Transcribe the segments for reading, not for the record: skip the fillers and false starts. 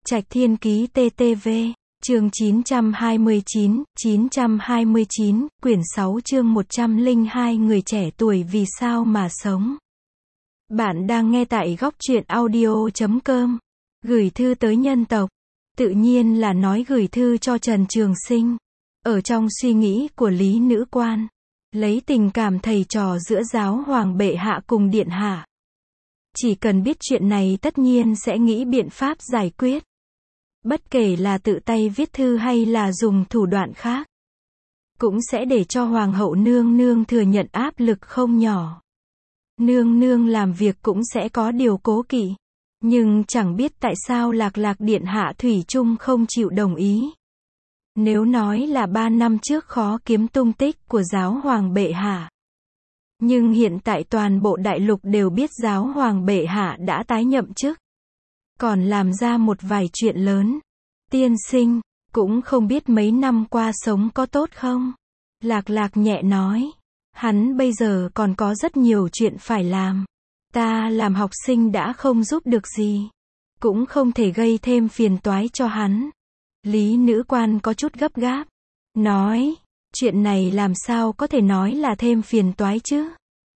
Trạch Thiên Ký TTV, chương 929, quyển 6 chương 102 người trẻ tuổi vì sao mà sống. Bạn đang nghe tại góc truyện audio.com. Gửi thư tới nhân tộc. Tự nhiên là nói gửi thư cho Trần Trường Sinh. Ở trong suy nghĩ của Lý Nữ Quan, lấy tình cảm thầy trò giữa giáo hoàng bệ hạ cùng điện hạ. Chỉ cần biết chuyện này tất nhiên sẽ nghĩ biện pháp giải quyết. Bất kể là tự tay viết thư hay là dùng thủ đoạn khác, cũng sẽ để cho hoàng hậu nương nương thừa nhận áp lực không nhỏ. Nương nương làm việc cũng sẽ có điều cố kỵ. Nhưng chẳng biết tại sao Lạc Lạc điện hạ thủy chung không chịu đồng ý. Nếu nói là 3 năm trước khó kiếm tung tích của giáo hoàng bệ hạ. Nhưng hiện tại toàn bộ đại lục đều biết giáo hoàng bệ hạ đã tái nhậm chức. Còn làm ra một vài chuyện lớn. Tiên sinh, cũng không biết mấy năm qua sống có tốt không? Lạc Lạc nhẹ nói. Hắn bây giờ còn có rất nhiều chuyện phải làm. Ta làm học sinh đã không giúp được gì. Cũng không thể gây thêm phiền toái cho hắn. Lý Nữ Quan có chút gấp gáp. Nói, chuyện này làm sao có thể nói là thêm phiền toái chứ?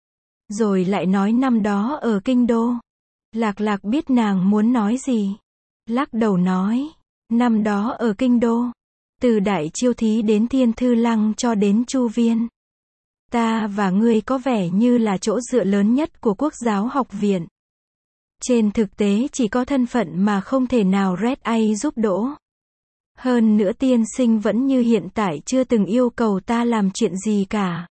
Rồi lại nói năm đó ở kinh đô. Lạc Lạc biết nàng muốn nói gì. Lắc đầu nói, năm đó ở kinh đô, từ Đại Chiêu Thí đến Thiên Thư Lăng cho đến Chu Viên. Ta và ngươi có vẻ như là chỗ dựa lớn nhất của Quốc giáo học viện. Trên thực tế chỉ có thân phận mà không thể nào Red A giúp đỡ. Hơn nữa tiên sinh vẫn như hiện tại chưa từng yêu cầu ta làm chuyện gì cả.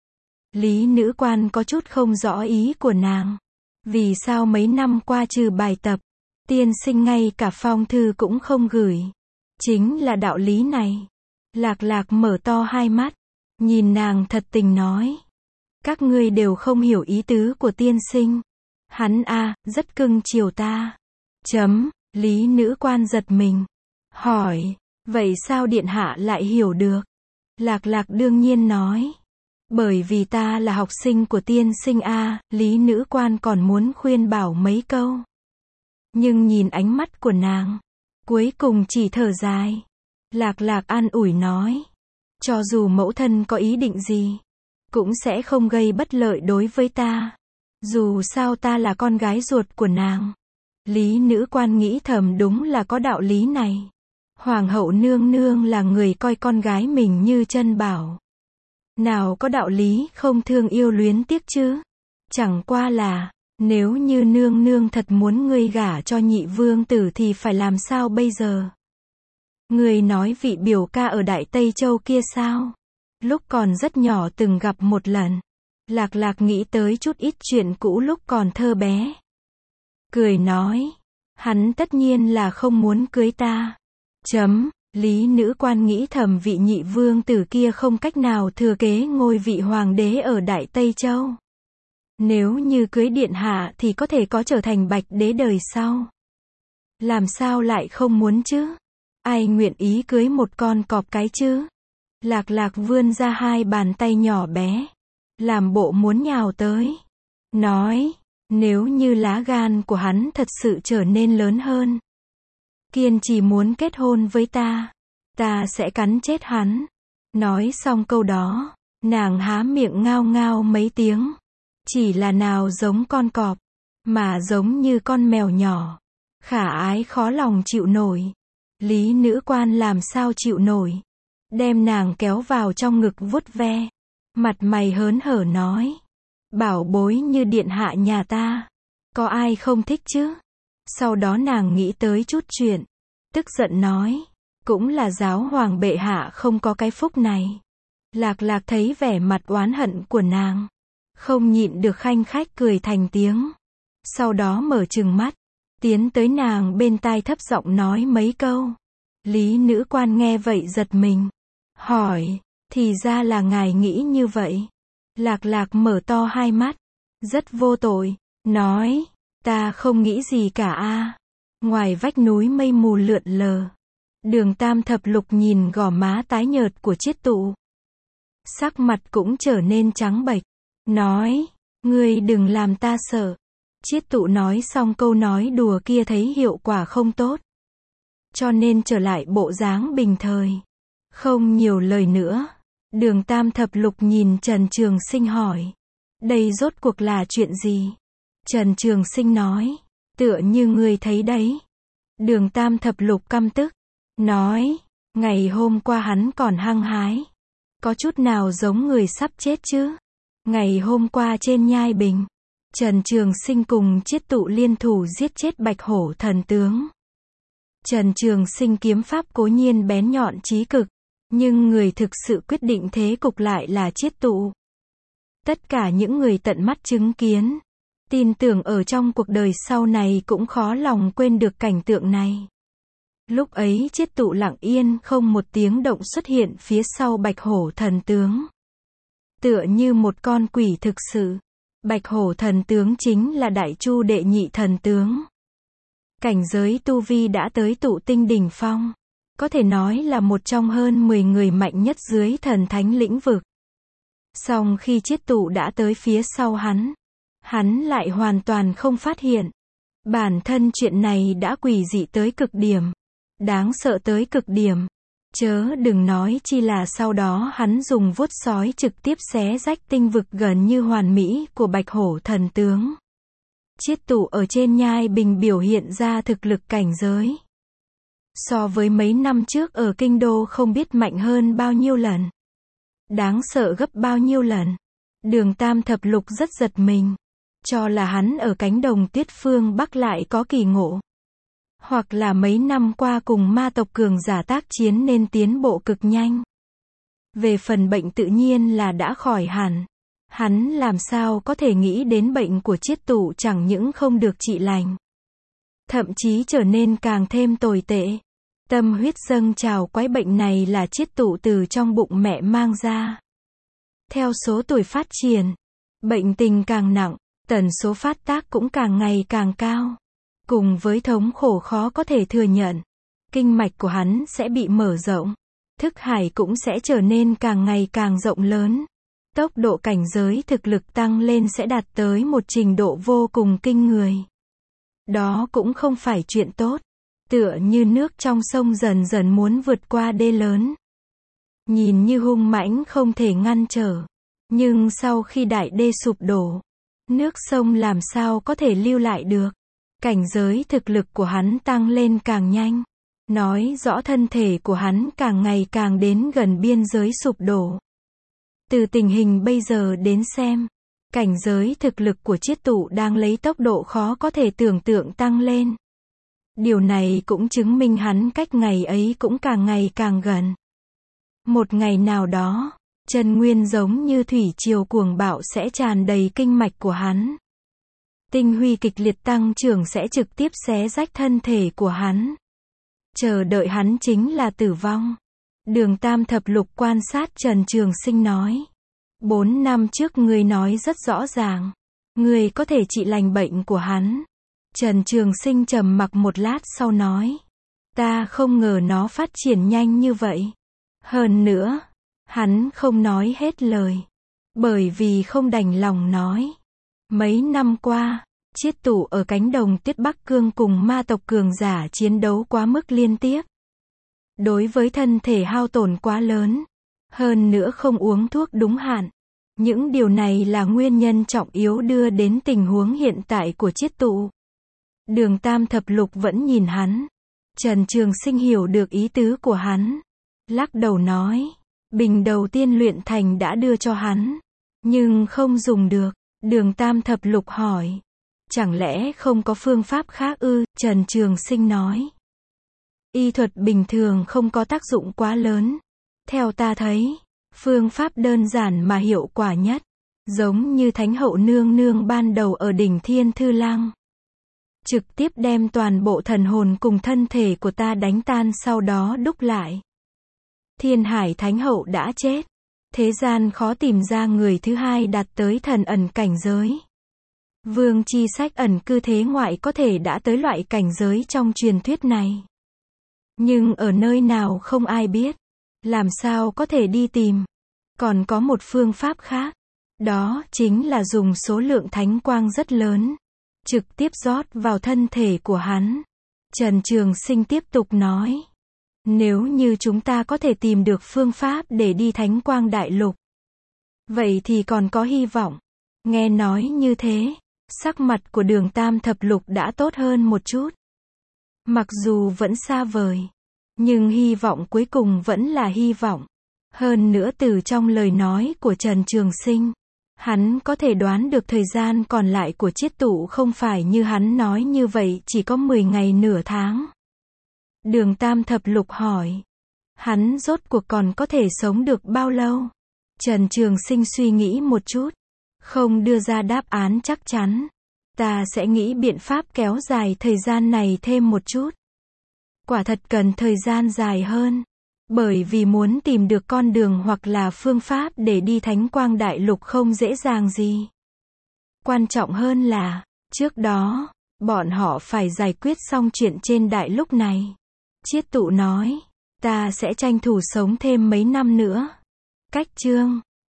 Lý Nữ Quan có chút không rõ ý của nàng. Vì sao mấy năm qua trừ bài tập, tiên sinh ngay cả phong thư cũng không gửi. Chính là đạo lý này. Lạc Lạc mở to hai mắt, nhìn nàng thật tình nói. Các ngươi đều không hiểu ý tứ của tiên sinh. Hắn rất cưng chiều ta. Lý Nữ Quan giật mình. Hỏi, vậy sao điện hạ lại hiểu được? Lạc Lạc đương nhiên nói. Bởi vì ta là học sinh của tiên sinh Lý Nữ Quan còn muốn khuyên bảo mấy câu. Nhưng nhìn ánh mắt của nàng, cuối cùng chỉ thở dài. Lạc Lạc an ủi nói. Cho dù mẫu thân có ý định gì, cũng sẽ không gây bất lợi đối với ta. Dù sao ta là con gái ruột của nàng. Lý Nữ Quan nghĩ thầm đúng là có đạo lý này. Hoàng hậu nương nương là người coi con gái mình như chân bảo. Nào có đạo lý không thương yêu luyến tiếc chứ. Chẳng qua là, nếu như nương nương thật muốn ngươi gả cho nhị vương tử thì phải làm sao bây giờ? Ngươi nói vị biểu ca ở Đại Tây Châu kia sao? Lúc còn rất nhỏ từng gặp một lần. Lạc Lạc nghĩ tới chút ít chuyện cũ lúc còn thơ bé. Cười nói, hắn tất nhiên là không muốn cưới ta. Lý Nữ Quan nghĩ thầm vị nhị vương tử kia không cách nào thừa kế ngôi vị hoàng đế ở Đại Tây Châu. Nếu như cưới điện hạ thì có thể có trở thành bạch đế đời sau. Làm sao lại không muốn chứ? Ai nguyện ý cưới một con cọp cái chứ? Lạc Lạc vươn ra hai bàn tay nhỏ bé, làm bộ muốn nhào tới. Nói, nếu như lá gan của hắn thật sự trở nên lớn hơn, kiên trì muốn kết hôn với ta sẽ cắn chết hắn. Nói xong câu đó, nàng há miệng ngao ngao mấy tiếng. Chỉ là nào giống con cọp, mà giống như con mèo nhỏ. Khả ái khó lòng chịu nổi. Lý Nữ Quan làm sao chịu nổi. Đem nàng kéo vào trong ngực vuốt ve. Mặt mày hớn hở nói. Bảo bối như điện hạ nhà ta. Có ai không thích chứ? Sau đó nàng nghĩ tới chút chuyện. Tức giận nói. Cũng là giáo hoàng bệ hạ không có cái phúc này. Lạc Lạc thấy vẻ mặt oán hận của nàng. Không nhịn được khanh khách cười thành tiếng. Sau đó mở trừng mắt. Tiến tới nàng bên tai thấp giọng nói mấy câu. Lý Nữ Quan nghe vậy giật mình. Hỏi, thì ra là ngài nghĩ như vậy. Lạc Lạc mở to hai mắt. Rất vô tội. Nói, ta không nghĩ gì cả Ngoài vách núi mây mù lượn lờ. Đường Tam Thập Lục nhìn gò má tái nhợt của Chiết Tụ. Sắc mặt cũng trở nên trắng bệch. Nói, ngươi đừng làm ta sợ. Chiết Tụ nói xong câu nói đùa kia thấy hiệu quả không tốt. cho nên trở lại bộ dáng bình thời. Không nhiều lời nữa. Đường Tam Thập Lục nhìn Trần Trường Sinh hỏi. Đây rốt cuộc là chuyện gì? Trần Trường Sinh nói. Tựa như ngươi thấy đấy. Đường Tam Thập Lục căm tức. Nói. Ngày hôm qua hắn còn hăng hái. Có chút nào giống người sắp chết chứ? Ngày hôm qua trên Nhai Bình, Trần Trường Sinh cùng Chiết Tụ liên thủ giết chết Bạch Hổ thần tướng. Trần Trường Sinh kiếm pháp cố nhiên bén nhọn chí cực, nhưng người thực sự quyết định thế cục lại là Chiết Tụ. Tất cả những người tận mắt chứng kiến, tin tưởng ở trong cuộc đời sau này cũng khó lòng quên được cảnh tượng này. Lúc ấy Chiết Tụ lặng yên không một tiếng động xuất hiện phía sau Bạch Hổ thần tướng. Tựa như một con quỷ thực sự. Bạch Hổ thần tướng chính là Đại Chu đệ nhị thần tướng. Cảnh giới tu vi đã tới tụ tinh đỉnh phong. Có thể nói là một trong hơn 10 người mạnh nhất dưới thần thánh lĩnh vực. Song khi Chiết Tụ đã tới phía sau hắn lại hoàn toàn không phát hiện. Bản thân chuyện này đã quỷ dị tới cực điểm. Đáng sợ tới cực điểm. Chớ đừng nói chi là sau đó hắn dùng vuốt sói trực tiếp xé rách tinh vực gần như hoàn mỹ của Bạch Hổ thần tướng. Chiết Tụ ở trên Nhai Bình biểu hiện ra thực lực cảnh giới. So với mấy năm trước ở Kinh Đô không biết mạnh hơn bao nhiêu lần. Đáng sợ gấp bao nhiêu lần. Đường Tam Thập Lục rất giật mình. Cho là hắn ở cánh đồng Tuyết phương Bắc lại có kỳ ngộ. Hoặc là mấy năm qua cùng ma tộc cường giả tác chiến nên tiến bộ cực nhanh. Về phần bệnh tự nhiên là đã khỏi hẳn. Hắn làm sao có thể nghĩ đến bệnh của Chiết Tụ chẳng những không được trị lành. Thậm chí trở nên càng thêm tồi tệ. Tâm huyết dâng trào quái bệnh này là Chiết Tụ từ trong bụng mẹ mang ra. Theo số tuổi phát triển, bệnh tình càng nặng, tần số phát tác cũng càng ngày càng cao. Cùng với thống khổ khó có thể thừa nhận, kinh mạch của hắn sẽ bị mở rộng, thức hải cũng sẽ trở nên càng ngày càng rộng lớn. Tốc độ cảnh giới thực lực tăng lên sẽ đạt tới một trình độ vô cùng kinh người. Đó cũng không phải chuyện tốt, tựa như nước trong sông dần dần muốn vượt qua đê lớn. Nhìn như hung mãnh không thể ngăn trở, nhưng sau khi đại đê sụp đổ, nước sông làm sao có thể lưu lại được. Cảnh giới thực lực của hắn tăng lên càng nhanh, nói rõ thân thể của hắn càng ngày càng đến gần biên giới sụp đổ. Từ tình hình bây giờ đến xem, cảnh giới thực lực của Chiết Tụ đang lấy tốc độ khó có thể tưởng tượng tăng lên. Điều này cũng chứng minh hắn cách ngày ấy cũng càng ngày càng gần. Một ngày nào đó, chân nguyên giống như thủy triều cuồng bạo sẽ tràn đầy kinh mạch của hắn. Tinh huy kịch liệt tăng trưởng sẽ trực tiếp xé rách thân thể của hắn. Chờ đợi hắn chính là tử vong. Đường Tam Thập Lục quan sát Trần Trường Sinh nói. 4 năm trước ngươi nói rất rõ ràng. Ngươi có thể trị lành bệnh của hắn. Trần Trường Sinh trầm mặc một lát sau nói. Ta không ngờ nó phát triển nhanh như vậy. Hơn nữa, hắn không nói hết lời. Bởi vì không đành lòng nói. Mấy năm qua, Chiết Tụ ở cánh đồng Tuyết Bắc Cương cùng ma tộc cường giả chiến đấu quá mức liên tiếp. Đối với thân thể hao tổn quá lớn. Hơn nữa không uống thuốc đúng hạn. Những điều này là nguyên nhân trọng yếu đưa đến tình huống hiện tại của Chiết Tụ. Đường Tam Thập Lục vẫn nhìn hắn. Trần Trường Sinh hiểu được ý tứ của hắn. Lắc đầu nói. Bình đầu tiên luyện thành đã đưa cho hắn. Nhưng không dùng được. Đường Tam Thập Lục hỏi. Chẳng lẽ không có phương pháp khác ư? Trần Trường Sinh nói. Y thuật bình thường không có tác dụng quá lớn. Theo ta thấy, phương pháp đơn giản mà hiệu quả nhất. Giống như Thánh Hậu Nương Nương ban đầu ở đỉnh Thiên Thư Lăng. Trực tiếp đem toàn bộ thần hồn cùng thân thể của ta đánh tan sau đó đúc lại. Thiên Hải Thánh Hậu đã chết. Thế gian khó tìm ra người thứ hai đạt tới thần ẩn cảnh giới. Vương Chi Sách ẩn cư thế ngoại có thể đã tới loại cảnh giới trong truyền thuyết này. Nhưng ở nơi nào không ai biết. Làm sao có thể đi tìm. Còn có một phương pháp khác. Đó chính là dùng số lượng thánh quang rất lớn. Trực tiếp rót vào thân thể của hắn. Trần Trường Sinh tiếp tục nói. Nếu như chúng ta có thể tìm được phương pháp để đi Thánh Quang Đại Lục, vậy thì còn có hy vọng. Nghe nói như thế, sắc mặt của Đường Tam Thập Lục đã tốt hơn một chút. Mặc dù vẫn xa vời, nhưng hy vọng cuối cùng vẫn là hy vọng. Hơn nữa từ trong lời nói của Trần Trường Sinh, hắn có thể đoán được thời gian còn lại của chiết tụ không phải như hắn nói như vậy chỉ có 10 ngày nửa tháng. Đường Tam Thập Lục hỏi, hắn rốt cuộc còn có thể sống được bao lâu? Trần Trường Sinh suy nghĩ một chút, không đưa ra đáp án chắc chắn. Ta sẽ nghĩ biện pháp kéo dài thời gian này thêm một chút. Quả thật cần thời gian dài hơn. Bởi vì muốn tìm được con đường hoặc là phương pháp để đi Thánh Quang Đại Lục không dễ dàng gì. Quan trọng hơn là, trước đó, bọn họ phải giải quyết xong chuyện trên đại lục này. Chiết tụ nói, ta sẽ tranh thủ sống thêm mấy năm nữa. Cách chương